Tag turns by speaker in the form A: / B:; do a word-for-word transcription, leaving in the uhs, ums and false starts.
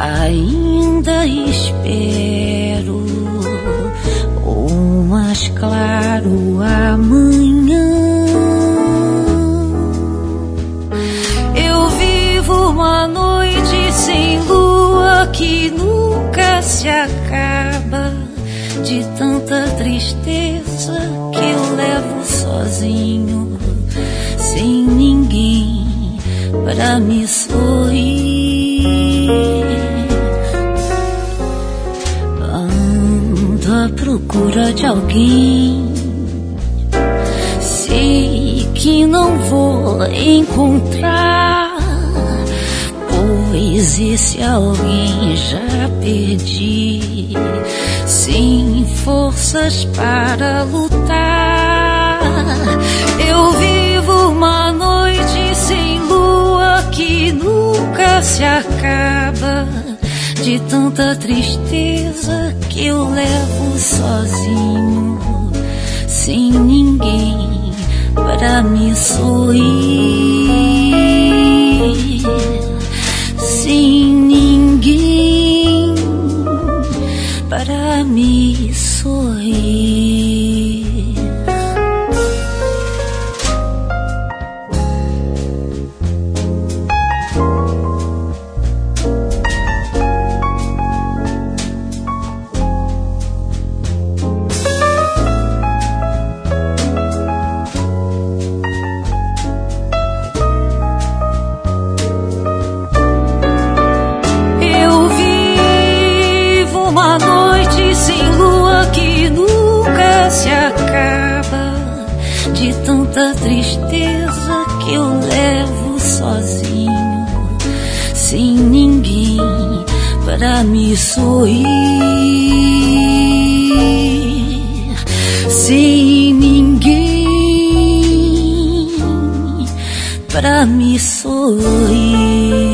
A: ainda espero um mais claro amanhã. Eu vivo uma noite sem lua que nunca se acaba, de tanta tristeza que eu levo sozinho, sem ninguém pra me sorrir. Ando à procura de alguém, sei que não vou encontrar, pois esse alguém já perdi, sem forças para lutar. Eu vivo uma noite sem lua que nunca se acaba, de tanta tristeza que eu levo sozinho, sem ninguém para me sorrir, sem ninguém para me sorrir. Tanta tristeza que eu levo sozinho, sem ninguém para me sorrir, sem ninguém para me sorrir.